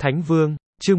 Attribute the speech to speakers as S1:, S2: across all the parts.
S1: Thánh Vương, chương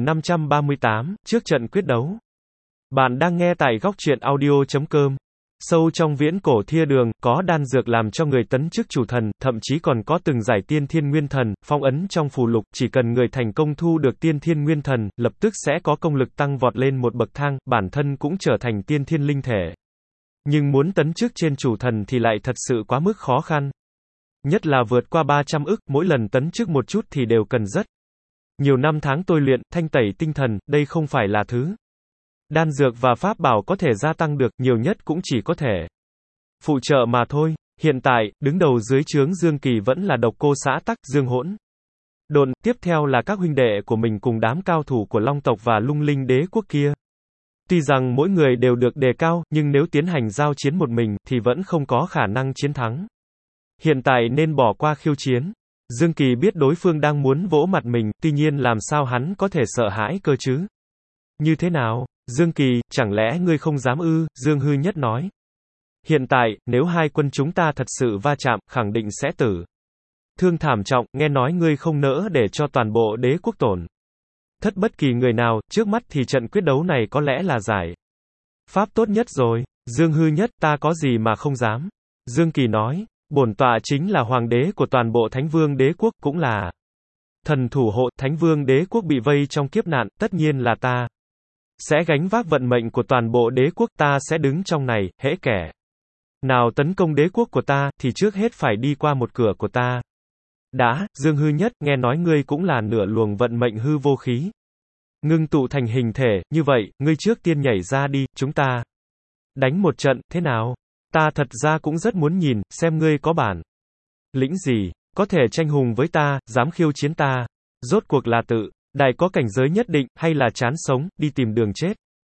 S1: 1538, trước trận quyết đấu. Bạn đang nghe tại góc truyện audio.com. Sâu trong viễn cổ Thia Đường, có đan dược làm cho người tấn chức chủ thần, thậm chí còn có từng giải tiên thiên nguyên thần, phong ấn trong phù lục, chỉ cần người thành công thu được tiên thiên nguyên thần, lập tức sẽ có công lực tăng vọt lên một bậc thang, bản thân cũng trở thành tiên thiên linh thể. Nhưng muốn tấn chức trên chủ thần thì lại thật sự quá mức khó khăn. Nhất là vượt qua 300 ức, mỗi lần tấn chức một chút thì đều cần rất nhiều năm tháng tôi luyện, thanh tẩy tinh thần, đây không phải là thứ đan dược và pháp bảo có thể gia tăng được, nhiều nhất cũng chỉ có thể phụ trợ mà thôi. Hiện tại, đứng đầu dưới trướng Dương Kỳ vẫn là Độc Cô Xã Tắc, Dương Hỗn Độn, tiếp theo là các huynh đệ của mình cùng đám cao thủ của Long tộc và Lung Linh Đế quốc kia. Tuy rằng mỗi người đều được đề cao, nhưng nếu tiến hành giao chiến một mình, thì vẫn không có khả năng chiến thắng. Hiện tại nên bỏ qua khiêu chiến. Dương Kỳ biết đối phương đang muốn vỗ mặt mình, tuy nhiên làm sao hắn có thể sợ hãi cơ chứ? Như thế nào? Dương Kỳ, chẳng lẽ ngươi không dám ư? Dương Hư Nhất nói. Hiện tại, nếu hai quân chúng ta thật sự va chạm, khẳng định sẽ tử thương thảm trọng, nghe nói ngươi không nỡ để cho toàn bộ đế quốc tổn thất bất kỳ người nào, trước mắt thì trận quyết đấu này có lẽ là giải pháp tốt nhất rồi. Dương Hư Nhất, ta có gì mà không dám? Dương Kỳ nói. Bổn tọa chính là hoàng đế của toàn bộ Thánh Vương đế quốc, cũng là thần thủ hộ. Thánh Vương đế quốc bị vây trong kiếp nạn, tất nhiên là ta sẽ gánh vác vận mệnh của toàn bộ đế quốc, ta sẽ đứng trong này, hễ kẻ nào tấn công đế quốc của ta, thì trước hết phải đi qua một cửa của ta. Đã, Dương Hư Nhất, nghe nói ngươi cũng là nửa luồng vận mệnh hư vô khí ngưng tụ thành hình thể, như vậy, ngươi trước tiên nhảy ra đi, chúng ta đánh một trận, thế nào? Ta thật ra cũng rất muốn nhìn, xem ngươi có bản lĩnh gì, có thể tranh hùng với ta, dám khiêu chiến ta. Rốt cuộc là tự đại có cảnh giới nhất định, hay là chán sống, đi tìm đường chết.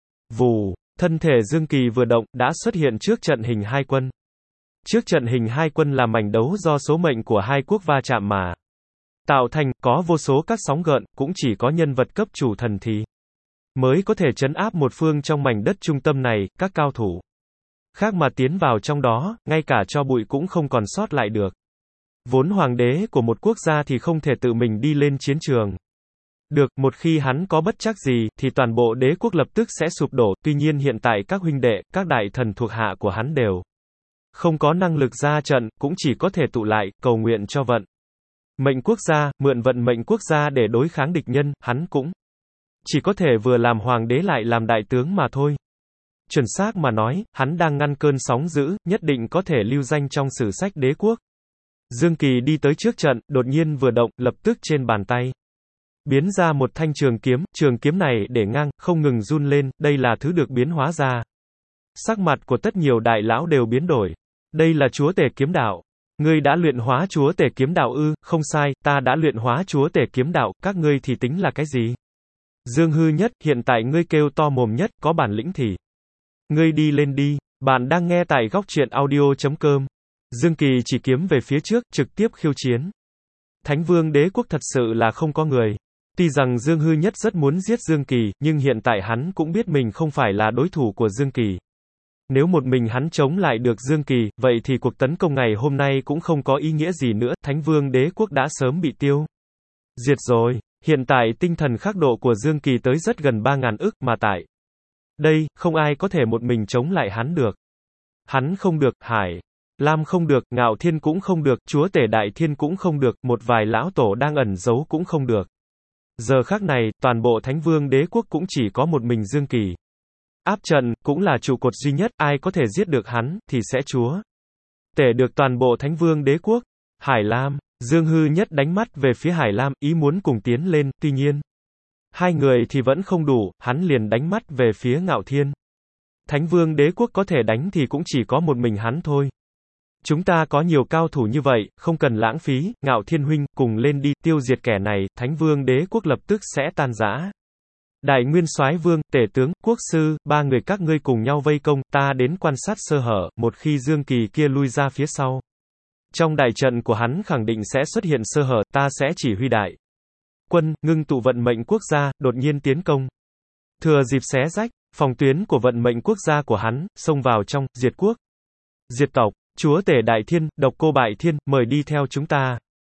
S1: Vù, thân thể Dương Kỳ vừa động, đã xuất hiện trước trận hình hai quân. Trước trận hình hai quân là mảnh đấu do số mệnh của hai quốc va chạm mà tạo thành, có vô số các sóng gợn, cũng chỉ có nhân vật cấp chủ thần thì mới có thể trấn áp một phương trong mảnh đất trung tâm này, các cao thủ khác mà tiến vào trong đó, ngay cả cho bụi cũng không còn sót lại được. Vốn hoàng đế của một quốc gia thì không thể tự mình đi lên chiến trường được, một khi hắn có bất trắc gì, thì toàn bộ đế quốc lập tức sẽ sụp đổ. Tuy nhiên hiện tại các huynh đệ, các đại thần thuộc hạ của hắn đều không có năng lực ra trận, cũng chỉ có thể tụ lại, cầu nguyện cho vận mệnh quốc gia, mượn vận mệnh quốc gia để đối kháng địch nhân. Hắn cũng chỉ có thể vừa làm hoàng đế lại làm đại tướng mà thôi. Chuẩn xác mà nói, hắn đang ngăn cơn sóng dữ, nhất định có thể lưu danh trong sử sách đế quốc. Dương Kỳ đi tới trước trận, đột nhiên vừa động, lập tức trên bàn tay biến ra một thanh trường kiếm này để ngang, không ngừng run lên, đây là thứ được biến hóa ra. Sắc mặt của tất nhiều đại lão đều biến đổi. Đây là chúa tể kiếm đạo. Ngươi đã luyện hóa chúa tể kiếm đạo ư? Không sai, ta đã luyện hóa chúa tể kiếm đạo, các ngươi thì tính là cái gì? Dương Hư Nhất, hiện tại ngươi kêu to mồm nhất, có bản lĩnh thì ngươi đi lên đi. Bạn đang nghe tại góc truyện audio.com. Dương Kỳ chỉ kiếm về phía trước, trực tiếp khiêu chiến. Thánh Vương đế quốc thật sự là không có người. Tuy rằng Dương Hư Nhất rất muốn giết Dương Kỳ, nhưng hiện tại hắn cũng biết mình không phải là đối thủ của Dương Kỳ. Nếu một mình hắn chống lại được Dương Kỳ, vậy thì cuộc tấn công ngày hôm nay cũng không có ý nghĩa gì nữa, Thánh Vương đế quốc đã sớm bị tiêu diệt rồi. Hiện tại tinh thần khắc độ của Dương Kỳ tới rất gần 3.000 ức, mà tại đây, không ai có thể một mình chống lại hắn được. Hắn không được, Hải Lam không được, Ngạo Thiên cũng không được, Chúa tể Đại Thiên cũng không được, một vài lão tổ đang ẩn giấu cũng không được. Giờ khắc này, toàn bộ Thánh Vương đế quốc cũng chỉ có một mình Dương Kỳ áp trận, cũng là trụ cột duy nhất, ai có thể giết được hắn, thì sẽ chúa tể được toàn bộ Thánh Vương đế quốc. Hải Lam, Dương Hư Nhất đánh mắt về phía Hải Lam, ý muốn cùng tiến lên, tuy nhiên hai người thì vẫn không đủ, hắn liền đánh mắt về phía Ngạo Thiên. Thánh Vương đế quốc có thể đánh thì cũng chỉ có một mình hắn thôi. Chúng ta có nhiều cao thủ như vậy, không cần lãng phí, Ngạo Thiên huynh, cùng lên đi, tiêu diệt kẻ này, Thánh Vương đế quốc lập tức sẽ tan rã. Đại Nguyên Soái Vương, Tể tướng, Quốc sư, ba người các ngươi cùng nhau vây công, ta đến quan sát sơ hở, một khi Dương Kỳ kia lui ra phía sau. Trong đại trận của hắn khẳng định sẽ xuất hiện sơ hở, ta sẽ chỉ huy đại quân, ngưng tụ vận mệnh quốc gia, đột nhiên tiến công. Thừa dịp xé rách phòng tuyến của vận mệnh quốc gia của hắn, xông vào trong, diệt quốc, diệt tộc. Chúa tể Đại Thiên, Độc Cô Bại Thiên, mời đi theo chúng ta.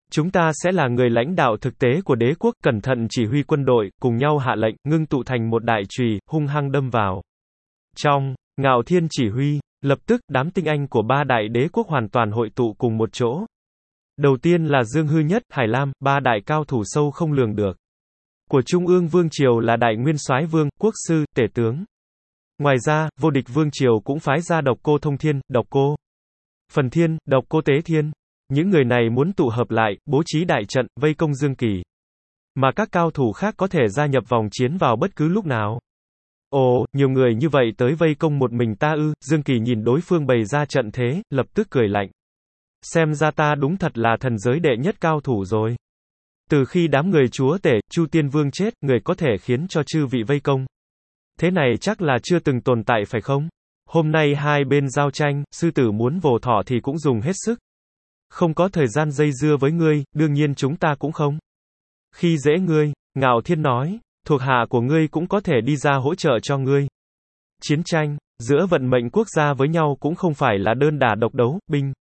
S1: Chúng ta sẽ là người lãnh đạo thực tế của đế quốc, cẩn thận chỉ huy quân đội, cùng nhau hạ lệnh, ngưng tụ thành một đại chùy, hung hăng đâm vào. Trong, Ngạo Thiên chỉ huy, lập tức, đám tinh anh của ba đại đế quốc hoàn toàn hội tụ cùng một chỗ. Đầu tiên là Dương Hư Nhất, Hải Lam, ba đại cao thủ sâu không lường được. Của Trung ương Vương Triều là Đại Nguyên Soái Vương, Quốc Sư, Tể Tướng. Ngoài ra, vô địch Vương Triều cũng phái ra Độc Cô Thông Thiên, Độc Cô Phần Thiên, Độc Cô Tế Thiên. Những người này muốn tụ hợp lại, bố trí đại trận, vây công Dương Kỳ. Mà các cao thủ khác có thể gia nhập vòng chiến vào bất cứ lúc nào. Ồ, nhiều người như vậy tới vây công một mình ta ư? Dương Kỳ nhìn đối phương bày ra trận thế, lập tức cười lạnh. Xem ra ta đúng thật là thần giới đệ nhất cao thủ rồi. Từ khi đám người chúa tể, Chu Tiên Vương chết, người có thể khiến cho chư vị vây công. Thế này chắc là chưa từng tồn tại phải không? Hôm nay hai bên giao tranh, sư tử muốn vồ thỏ thì cũng dùng hết sức. Không có thời gian dây dưa với ngươi, đương nhiên chúng ta cũng không. Khi dễ ngươi, Ngạo Thiên nói, thuộc hạ của ngươi cũng có thể đi ra hỗ trợ cho ngươi. Chiến tranh, giữa vận mệnh quốc gia với nhau cũng không phải là đơn đả độc đấu,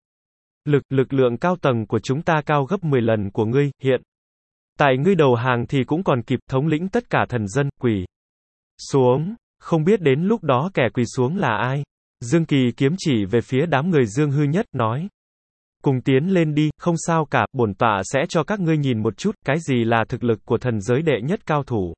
S1: lực lượng cao tầng của chúng ta cao gấp 10 lần của ngươi, hiện. Tại ngươi đầu hàng thì cũng còn kịp, thống lĩnh tất cả thần dân, quỳ xuống, không biết đến lúc đó kẻ quỳ xuống là ai. Dương Kỳ kiếm chỉ về phía đám người Dương Hư Nhất, nói. Cùng tiến lên đi, không sao cả, bổn tọa sẽ cho các ngươi nhìn một chút, cái gì là thực lực của thần giới đệ nhất cao thủ.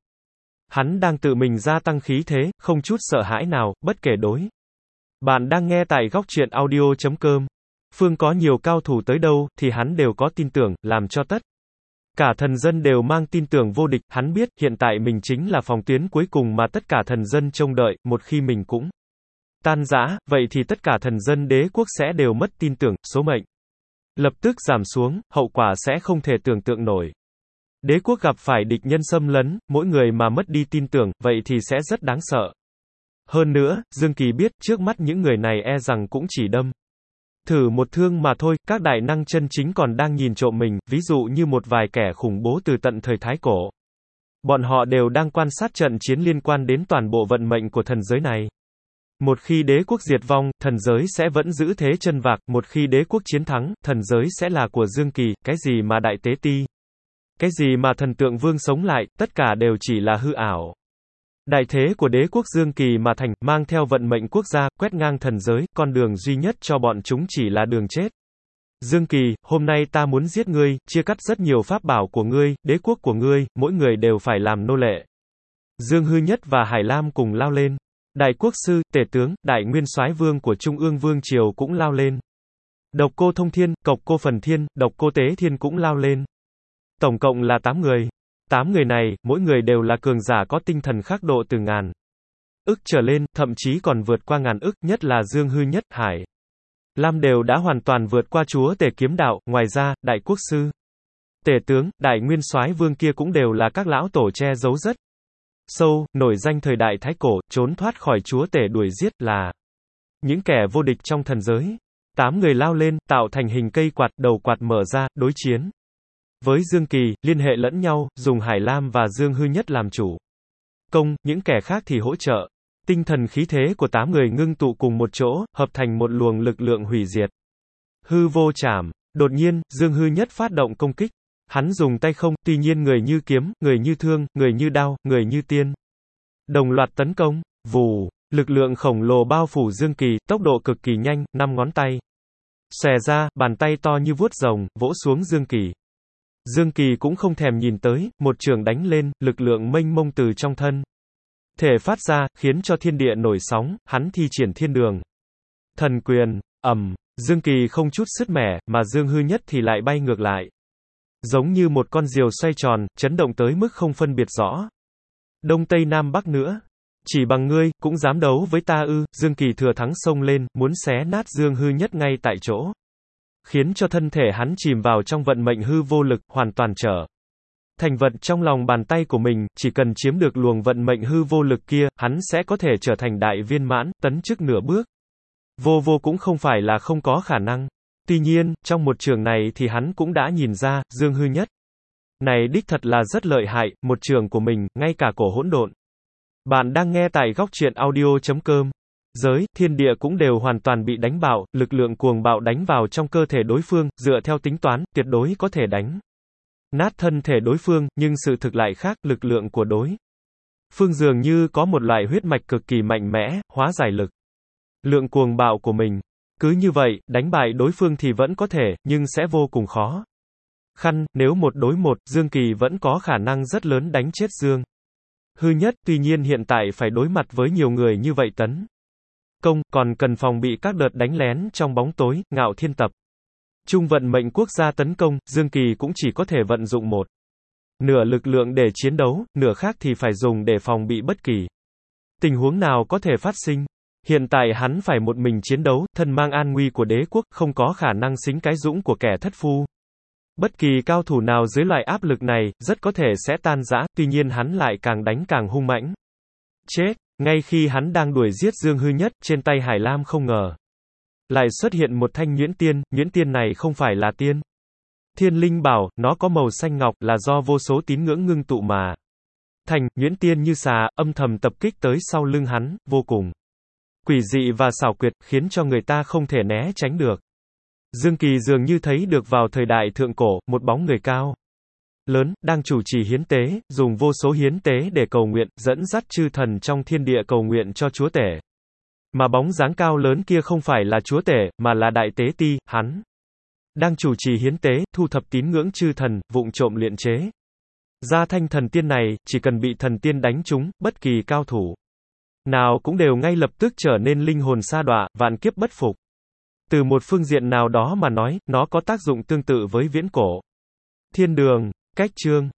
S1: Hắn đang tự mình gia tăng khí thế, không chút sợ hãi nào, bất kể đối. Bạn đang nghe tại góc truyện audio.com. Phương có nhiều cao thủ tới đâu, thì hắn đều có tin tưởng, làm cho tất cả thần dân đều mang tin tưởng vô địch. Hắn biết, hiện tại mình chính là phòng tuyến cuối cùng mà tất cả thần dân trông đợi, một khi mình cũng tan rã, vậy thì tất cả thần dân đế quốc sẽ đều mất tin tưởng, số mệnh lập tức giảm xuống, hậu quả sẽ không thể tưởng tượng nổi. Đế quốc gặp phải địch nhân xâm lấn, mỗi người mà mất đi tin tưởng, vậy thì sẽ rất đáng sợ. Hơn nữa, Dương Kỳ biết, trước mắt những người này e rằng cũng chỉ đâm thử một thương mà thôi, các đại năng chân chính còn đang nhìn trộm mình, ví dụ như một vài kẻ khủng bố từ tận thời Thái Cổ. Bọn họ đều đang quan sát trận chiến liên quan đến toàn bộ vận mệnh của thần giới này. Một khi đế quốc diệt vong, thần giới sẽ vẫn giữ thế chân vạc, một khi đế quốc chiến thắng, thần giới sẽ là của Dương Kỳ, cái gì mà đại tế ti, cái gì mà thần tượng vương sống lại, tất cả đều chỉ là hư ảo. Đại thế của đế quốc Dương Kỳ mà thành, mang theo vận mệnh quốc gia, quét ngang thần giới, con đường duy nhất cho bọn chúng chỉ là đường chết. Dương Kỳ, hôm nay ta muốn giết ngươi, chia cắt rất nhiều pháp bảo của ngươi, đế quốc của ngươi, mỗi người đều phải làm nô lệ. Dương Hư Nhất và Hải Lam cùng lao lên. Đại Quốc Sư, Tể Tướng, Đại Nguyên Soái Vương của Trung ương Vương Triều cũng lao lên. Độc Cô Thông Thiên, Độc Cô Phần Thiên, Độc Cô Tế Thiên cũng lao lên. Tổng cộng là 8 người. 8 người này, mỗi người đều là cường giả có tinh thần khắc độ từ ngàn ức trở lên, thậm chí còn vượt qua ngàn ức, nhất là Dương Hư Nhất, Hải Lam đều đã hoàn toàn vượt qua chúa tể kiếm đạo. Ngoài ra, Đại Quốc Sư, Tể Tướng, Đại Nguyên Soái Vương kia cũng đều là các lão tổ che giấu rất sâu, nổi danh thời đại Thái Cổ, trốn thoát khỏi chúa tể đuổi giết, là những kẻ vô địch trong thần giới. 8 người lao lên, tạo thành hình cây quạt, đầu quạt mở ra, đối chiến với Dương Kỳ, liên hệ lẫn nhau, dùng Hải Lam và Dương Hư Nhất làm chủ công, những kẻ khác thì hỗ trợ. Tinh thần khí thế của 8 người ngưng tụ cùng một chỗ, hợp thành một luồng lực lượng hủy diệt. Hư vô trảm. Đột nhiên, Dương Hư Nhất phát động công kích. Hắn dùng tay không, tuy nhiên người như kiếm, người như thương, người như đao, người như tiên. Đồng loạt tấn công. Vù. Lực lượng khổng lồ bao phủ Dương Kỳ, tốc độ cực kỳ nhanh, 5 ngón tay xòe ra, bàn tay to như vuốt rồng, vỗ xuống Dương Kỳ. Dương Kỳ cũng không thèm nhìn tới, một chưởng đánh lên, lực lượng mênh mông từ trong thân thể phát ra, khiến cho thiên địa nổi sóng, hắn thi triển thiên đường thần quyền. Dương Kỳ không chút sứt mẻ, mà Dương Hư Nhất thì lại bay ngược lại. Giống như một con diều xoay tròn, chấn động tới mức không phân biệt rõ đông tây nam bắc nữa. Chỉ bằng ngươi, cũng dám đấu với ta ư? Dương Kỳ thừa thắng xông lên, muốn xé nát Dương Hư Nhất ngay tại chỗ, khiến cho thân thể hắn chìm vào trong vận mệnh hư vô lực, hoàn toàn trở thành vật trong lòng bàn tay của mình. Chỉ cần chiếm được luồng vận mệnh hư vô lực kia, hắn sẽ có thể trở thành đại viên mãn, tấn chức nửa bước. Vô cũng không phải là không có khả năng. Tuy nhiên, trong một trường này thì hắn cũng đã nhìn ra, Dương Hư Nhất này đích thật là rất lợi hại, một trường của mình, ngay cả cổ hỗn độn. Bạn đang nghe tại góc truyện audio.com. giới, thiên địa cũng đều hoàn toàn bị đánh bạo, lực lượng cuồng bạo đánh vào trong cơ thể đối phương, dựa theo tính toán, tuyệt đối có thể đánh nát thân thể đối phương, nhưng sự thực lại khác, lực lượng của đối phương dường như có một loại huyết mạch cực kỳ mạnh mẽ, hóa giải lực lượng cuồng bạo của mình. Cứ như vậy, đánh bại đối phương thì vẫn có thể, nhưng sẽ vô cùng khó khăn, nếu một đối một, Dương Kỳ vẫn có khả năng rất lớn đánh chết Dương Hư Nhất, tuy nhiên hiện tại phải đối mặt với nhiều người như vậy tấn công, còn cần phòng bị các đợt đánh lén trong bóng tối, Ngạo Thiên tập trung vận mệnh quốc gia tấn công, Dương Kỳ cũng chỉ có thể vận dụng một nửa lực lượng để chiến đấu, nửa khác thì phải dùng để phòng bị bất kỳ tình huống nào có thể phát sinh. Hiện tại hắn phải một mình chiến đấu, thân mang an nguy của đế quốc, không có khả năng xính cái dũng của kẻ thất phu. Bất kỳ cao thủ nào dưới loại áp lực này, rất có thể sẽ tan rã, tuy nhiên hắn lại càng đánh càng hung mãnh. Chết! Ngay khi hắn đang đuổi giết Dương Hư Nhất, trên tay Hải Lam không ngờ lại xuất hiện một thanh nhuyễn tiên này không phải là tiên thiên linh bảo, nó có màu xanh ngọc, là do vô số tín ngưỡng ngưng tụ mà thành, nhuyễn tiên như xà, âm thầm tập kích tới sau lưng hắn, vô cùng quỷ dị và xảo quyệt, khiến cho người ta không thể né tránh được. Dương Kỳ dường như thấy được vào thời đại thượng cổ, một bóng người cao lớn, đang chủ trì hiến tế, dùng vô số hiến tế để cầu nguyện, dẫn dắt chư thần trong thiên địa cầu nguyện cho chúa tể. Mà bóng dáng cao lớn kia không phải là chúa tể, mà là đại tế ti, hắn đang chủ trì hiến tế, thu thập tín ngưỡng chư thần, vụng trộm luyện chế ra thanh thần tiên này, chỉ cần bị thần tiên đánh trúng, bất kỳ cao thủ nào cũng đều ngay lập tức trở nên linh hồn sa đọa, vạn kiếp bất phục. Từ một phương diện nào đó mà nói, nó có tác dụng tương tự với viễn cổ thiên đường. Cách chương